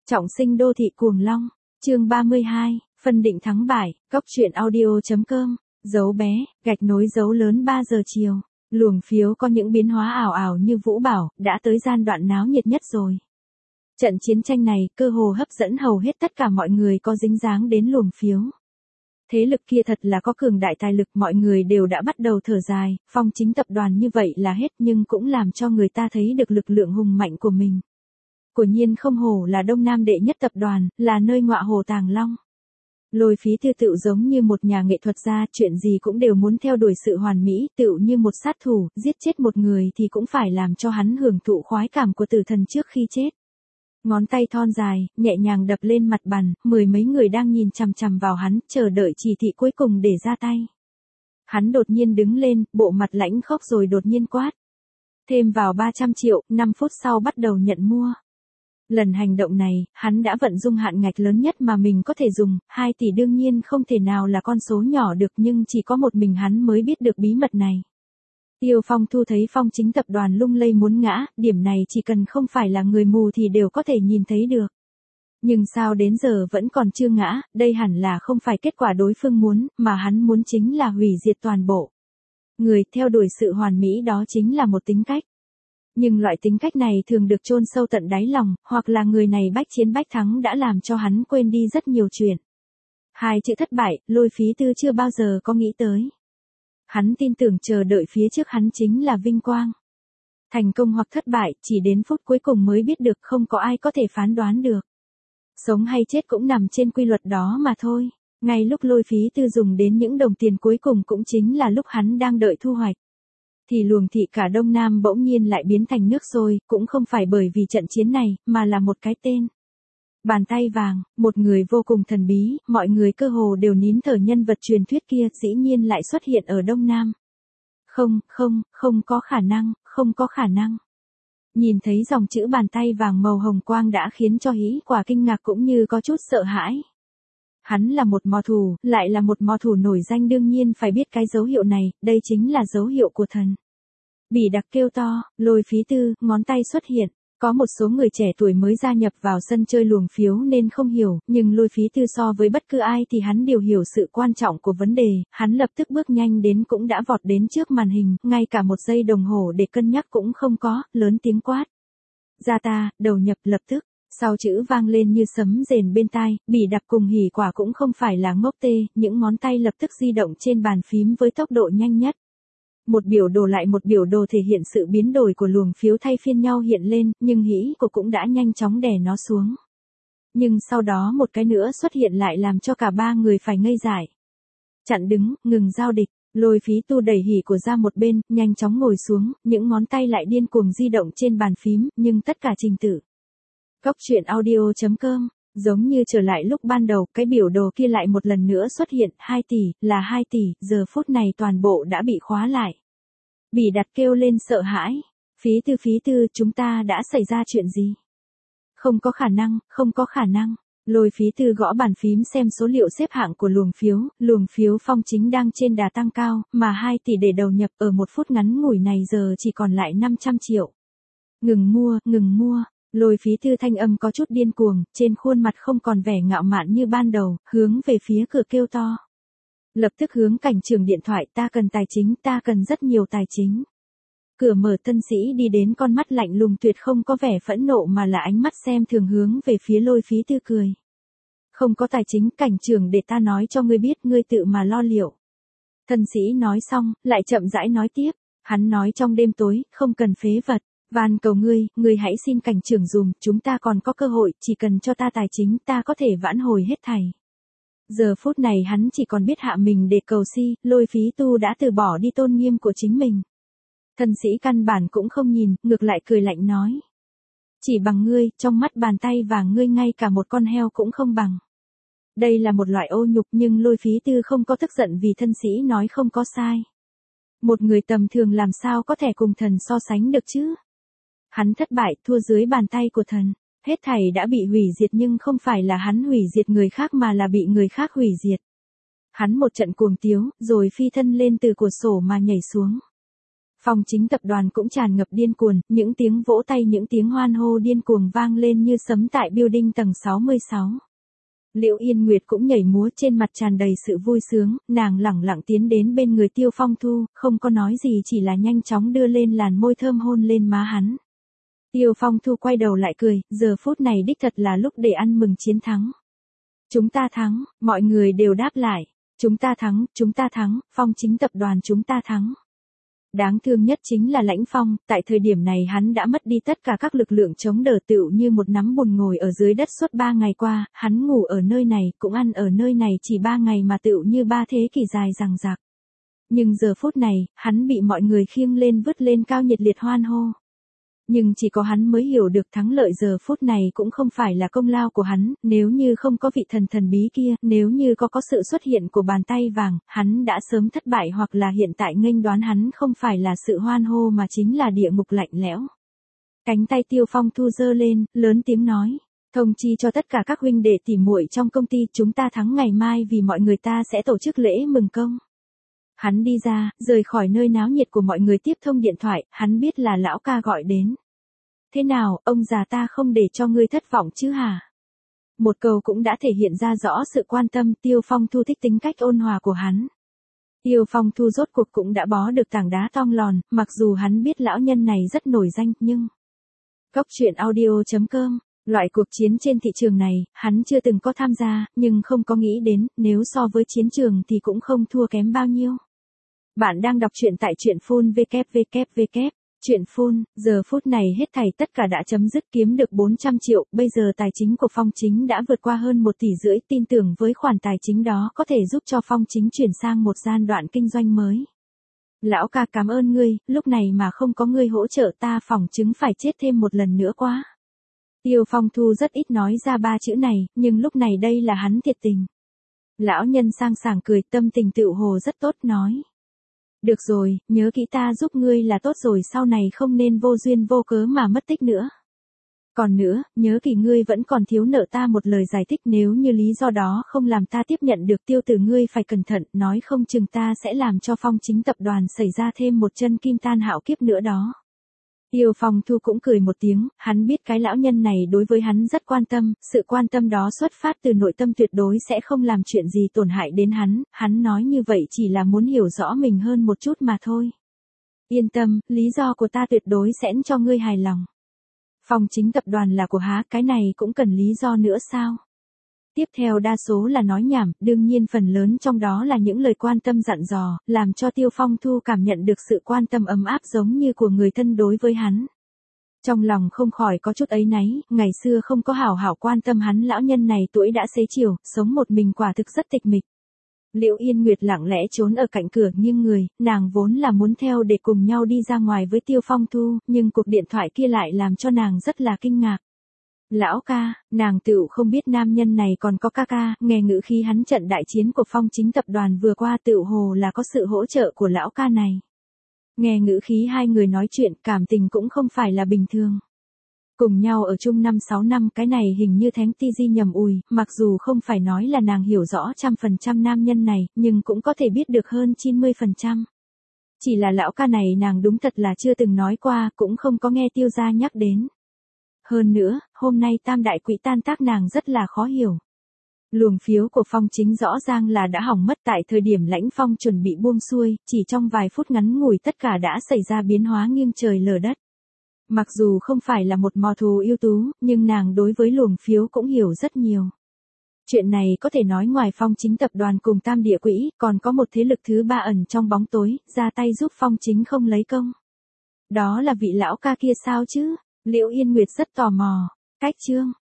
Trọng sinh đô thị cuồng long, chương 32, phân định thắng bại, cóc truyện audio.com, dấu bé, gạch nối dấu lớn 3 giờ chiều, luồng phiếu có những biến hóa ảo ảo như vũ bảo, đã tới giai đoạn náo nhiệt nhất rồi. Trận chiến tranh này cơ hồ hấp dẫn hầu hết tất cả mọi người có dính dáng đến luồng phiếu. Thế lực kia thật là có cường đại tài lực, mọi người đều đã bắt đầu thở dài, Phong Chính tập đoàn như vậy là hết nhưng cũng làm cho người ta thấy được lực lượng hùng mạnh của mình. Quả nhiên không hổ là Đông Nam đệ nhất tập đoàn, là nơi ngọa hổ tàng long. Lôi Phí Tư tựu giống như một nhà nghệ thuật gia, chuyện gì cũng đều muốn theo đuổi sự hoàn mỹ, tựu như một sát thủ, giết chết một người thì cũng phải làm cho hắn hưởng thụ khoái cảm của tử thần trước khi chết. Ngón tay thon dài, nhẹ nhàng đập lên mặt bàn, mười mấy người đang nhìn chằm chằm vào hắn, chờ đợi chỉ thị cuối cùng để ra tay. Hắn đột nhiên đứng lên, bộ mặt lãnh khốc rồi đột nhiên quát. Thêm vào 300 triệu, 5 phút sau bắt đầu nhận mua. Lần hành động này, hắn đã vận dụng hạn ngạch lớn nhất mà mình có thể dùng, 2 tỷ đương nhiên không thể nào là con số nhỏ được nhưng chỉ có một mình hắn mới biết được bí mật này. Tiêu Phong Thu thấy Phong Chính tập đoàn lung lay muốn ngã, điểm này chỉ cần không phải là người mù thì đều có thể nhìn thấy được. Nhưng sao đến giờ vẫn còn chưa ngã, đây hẳn là không phải kết quả đối phương muốn, mà hắn muốn chính là hủy diệt toàn bộ. Người theo đuổi sự hoàn mỹ đó chính là một tính cách. Nhưng loại tính cách này thường được chôn sâu tận đáy lòng, hoặc là người này bách chiến bách thắng đã làm cho hắn quên đi rất nhiều chuyện. 2 chữ thất bại, Lôi Phí Tư chưa bao giờ có nghĩ tới. Hắn tin tưởng chờ đợi phía trước hắn chính là vinh quang. Thành công hoặc thất bại, chỉ đến phút cuối cùng mới biết được, không có ai có thể phán đoán được. Sống hay chết cũng nằm trên quy luật đó mà thôi. Ngay lúc Lôi Phí Tư dùng đến những đồng tiền cuối cùng cũng chính là lúc hắn đang đợi thu hoạch. Thì luồng thị cả Đông Nam bỗng nhiên lại biến thành nước sôi, cũng không phải bởi vì trận chiến này, mà là một cái tên. Bàn tay vàng, một người vô cùng thần bí, mọi người cơ hồ đều nín thở, nhân vật truyền thuyết kia dĩ nhiên lại xuất hiện ở Đông Nam. Không có khả năng, không có khả năng. Nhìn thấy dòng chữ bàn tay vàng màu hồng quang đã khiến cho Hí Quả kinh ngạc cũng như có chút sợ hãi. Hắn là một mò thủ, lại là một mò thủ nổi danh, đương nhiên phải biết cái dấu hiệu này, đây chính là dấu hiệu của thần. Bỉ Đặc kêu to, Lôi Phí Tư, ngón tay xuất hiện. Có một số người trẻ tuổi mới gia nhập vào sân chơi luồng phiếu nên không hiểu, nhưng Lôi Phí Tư so với bất cứ ai thì hắn đều hiểu sự quan trọng của vấn đề, hắn lập tức bước nhanh đến cũng đã vọt đến trước màn hình, ngay cả một giây đồng hồ để cân nhắc cũng không có, lớn tiếng quát. Ra ta, đầu nhập lập tức. Sau chữ vang lên như sấm rền bên tai, Bỉ Đặc cùng Hỉ Quả cũng không phải là ngốc tê, những ngón tay lập tức di động trên bàn phím với tốc độ nhanh nhất. Một biểu đồ lại một biểu đồ thể hiện sự biến đổi của luồng phiếu thay phiên nhau hiện lên, nhưng Hỉ Quả cũng đã nhanh chóng đè nó xuống. Nhưng sau đó một cái nữa xuất hiện lại làm cho cả ba người phải ngây dại. Chặn đứng, ngừng giao địch, Lôi Phí Tư đẩy Hỉ Quả ra một bên, nhanh chóng ngồi xuống, những ngón tay lại điên cuồng di động trên bàn phím, nhưng tất cả trình tự. Cóc truyện audio.com, giống như trở lại lúc ban đầu, cái biểu đồ kia lại một lần nữa xuất hiện, 2 tỷ, là 2 tỷ, giờ phút này toàn bộ đã bị khóa lại. Bỉ Đặc kêu lên sợ hãi, Phí Tư, chúng ta đã xảy ra chuyện gì? Không có khả năng, không có khả năng. Lôi Phí Tư gõ bàn phím xem số liệu xếp hạng của luồng phiếu Phong Chính đang trên đà tăng cao, mà 2 tỷ để đầu nhập ở một phút ngắn ngủi này giờ chỉ còn lại 500 triệu. Ngừng mua. Lôi Phí Tư thanh âm có chút điên cuồng, trên khuôn mặt không còn vẻ ngạo mạn như ban đầu, hướng về phía cửa kêu to. Lập tức hướng cảnh trưởng điện thoại, ta cần tài chính, ta cần rất nhiều tài chính. Cửa mở, tân sĩ đi đến, con mắt lạnh lùng tuyệt không có vẻ phẫn nộ mà là ánh mắt xem thường hướng về phía Lôi Phí Tư cười. Không có tài chính, cảnh trưởng để ta nói cho ngươi biết, ngươi tự mà lo liệu. Tân sĩ nói xong, lại chậm rãi nói tiếp, hắn nói trong đêm tối, không cần phế vật. Van cầu ngươi hãy xin cảnh trưởng dùm, chúng ta còn có cơ hội, chỉ cần cho ta tài chính ta có thể vãn hồi hết thảy. Giờ phút này hắn chỉ còn biết hạ mình để cầu si, Lôi Phí Tư đã từ bỏ đi tôn nghiêm của chính mình. Thân sĩ căn bản cũng không nhìn, ngược lại cười lạnh nói. Chỉ bằng ngươi, trong mắt bàn tay vàng ngươi ngay cả một con heo cũng không bằng. Đây là một loại ô nhục nhưng Lôi Phí Tư không có tức giận vì thân sĩ nói không có sai. Một người tầm thường làm sao có thể cùng thần so sánh được chứ? Hắn thất bại, thua dưới bàn tay của thần. Hết thảy đã bị hủy diệt nhưng không phải là hắn hủy diệt người khác mà là bị người khác hủy diệt. Hắn một trận cuồng tiếu, rồi phi thân lên từ cửa sổ mà nhảy xuống. Phong Chính tập đoàn cũng tràn ngập điên cuồng, những tiếng vỗ tay những tiếng hoan hô điên cuồng vang lên như sấm tại building tầng 66. Liễu Yên Nguyệt cũng nhảy múa trên mặt tràn đầy sự vui sướng, nàng lẳng lặng tiến đến bên người Tiêu Phong Thu, không có nói gì chỉ là nhanh chóng đưa lên làn môi thơm hôn lên má hắn. Tiêu Phong Thu quay đầu lại cười, giờ phút này đích thật là lúc để ăn mừng chiến thắng. Chúng ta thắng, mọi người đều đáp lại. Chúng ta thắng, Phong Chính tập đoàn chúng ta thắng. Đáng thương nhất chính là Lãnh Phong, tại thời điểm này hắn đã mất đi tất cả các lực lượng chống đỡ tựu như một nắm bùn ngồi ở dưới đất suốt 3 ngày qua, hắn ngủ ở nơi này, cũng ăn ở nơi này chỉ 3 ngày mà tựu như 3 thế kỷ dài dằng dặc. Nhưng giờ phút này, hắn bị mọi người khiêng lên vứt lên cao nhiệt liệt hoan hô. Nhưng chỉ có hắn mới hiểu được thắng lợi giờ phút này cũng không phải là công lao của hắn, nếu như không có vị thần thần bí kia, nếu như có sự xuất hiện của bàn tay vàng, hắn đã sớm thất bại hoặc là hiện tại nghênh đoán hắn không phải là sự hoan hô mà chính là địa ngục lạnh lẽo. Cánh tay Tiêu Phong Thu giơ lên, lớn tiếng nói, thông chi cho tất cả các huynh đệ tỉ muội trong công ty chúng ta thắng ngày mai vì mọi người ta sẽ tổ chức lễ mừng công. Hắn đi ra, rời khỏi nơi náo nhiệt của mọi người tiếp thông điện thoại, hắn biết là lão ca gọi đến. Thế nào, ông già ta không để cho ngươi thất vọng chứ hả? Một câu cũng đã thể hiện ra rõ sự quan tâm, Tiêu Phong Thu thích tính cách ôn hòa của hắn. Tiêu Phong Thu rốt cuộc cũng đã bó được tảng đá tong lòn, mặc dù hắn biết lão nhân này rất nổi danh, nhưng... Cốc truyện audio.com. Loại cuộc chiến trên thị trường này, hắn chưa từng có tham gia, nhưng không có nghĩ đến, nếu so với chiến trường thì cũng không thua kém bao nhiêu. Bạn đang đọc truyện tại truyện Phun www. Truyện Phun, giờ phút này hết thảy tất cả đã chấm dứt kiếm được 400 triệu, bây giờ tài chính của Phong Chính đã vượt qua hơn 1,5 tỷ, tin tưởng với khoản tài chính đó có thể giúp cho Phong Chính chuyển sang một giai đoạn kinh doanh mới. Lão ca cảm ơn ngươi, lúc này mà không có ngươi hỗ trợ ta phỏng chứng phải chết thêm một lần nữa quá. Tiêu Phong Thu rất ít nói ra 3 chữ này, nhưng lúc này đây là hắn thiệt tình. Lão nhân sang sảng cười, tâm tình tựu hồ rất tốt, nói. Được rồi, nhớ kỹ ta giúp ngươi là tốt rồi, sau này không nên vô duyên vô cớ mà mất tích nữa. Còn nữa, nhớ kỹ ngươi vẫn còn thiếu nợ ta một lời giải thích, nếu như lý do đó không làm ta tiếp nhận được Tiêu từ ngươi phải cẩn thận, nói không chừng ta sẽ làm cho Phong Chính tập đoàn xảy ra thêm một chân kim tan hạo kiếp nữa đó. Tiêu Phong Thu cũng cười một tiếng, hắn biết cái lão nhân này đối với hắn rất quan tâm, sự quan tâm đó xuất phát từ nội tâm tuyệt đối sẽ không làm chuyện gì tổn hại đến hắn nói như vậy chỉ là muốn hiểu rõ mình hơn một chút mà thôi. Yên tâm, lý do của ta tuyệt đối sẽ cho ngươi hài lòng. Phong Chính tập đoàn là của há, cái này cũng cần lý do nữa sao? Tiếp theo đa số là nói nhảm, đương nhiên phần lớn trong đó là những lời quan tâm dặn dò, làm cho Tiêu Phong Thu cảm nhận được sự quan tâm ấm áp giống như của người thân đối với hắn. Trong lòng không khỏi có chút áy náy, ngày xưa không có hảo hảo quan tâm hắn, lão nhân này tuổi đã xế chiều, sống một mình quả thực rất tịch mịch. Liễu Yên Nguyệt lặng lẽ trốn ở cạnh cửa nghiêng người, nàng vốn là muốn theo để cùng nhau đi ra ngoài với Tiêu Phong Thu, nhưng cuộc điện thoại kia lại làm cho nàng rất là kinh ngạc. Lão ca, nàng tựu không biết nam nhân này còn có ca, nghe ngữ khí hắn trận đại chiến của Phong Chính tập đoàn vừa qua tựu hồ là có sự hỗ trợ của lão ca này. Nghe ngữ khí hai người nói chuyện, cảm tình cũng không phải là bình thường. Cùng nhau ở chung 5-6 năm, cái này hình như thánh ti di nhầm ùi, mặc dù không phải nói là nàng hiểu rõ 100% nam nhân này, nhưng cũng có thể biết được hơn 90%. Chỉ là lão ca này nàng đúng thật là chưa từng nói qua, cũng không có nghe Tiêu gia nhắc đến. Hơn nữa, hôm nay tam đại quỹ tan tác nàng rất là khó hiểu. Luồng phiếu của Phong Chính rõ ràng là đã hỏng mất tại thời điểm Lãnh Phong chuẩn bị buông xuôi, chỉ trong vài phút ngắn ngủi tất cả đã xảy ra biến hóa nghiêng trời lở đất. Mặc dù không phải là một mò thù ưu tú, nhưng nàng đối với luồng phiếu cũng hiểu rất nhiều. Chuyện này có thể nói ngoài Phong Chính tập đoàn cùng tam địa quỹ, còn có một thế lực thứ ba ẩn trong bóng tối, ra tay giúp Phong Chính không lấy công. Đó là vị lão ca kia sao chứ? Liễu Yên Nguyệt rất tò mò. Cách chương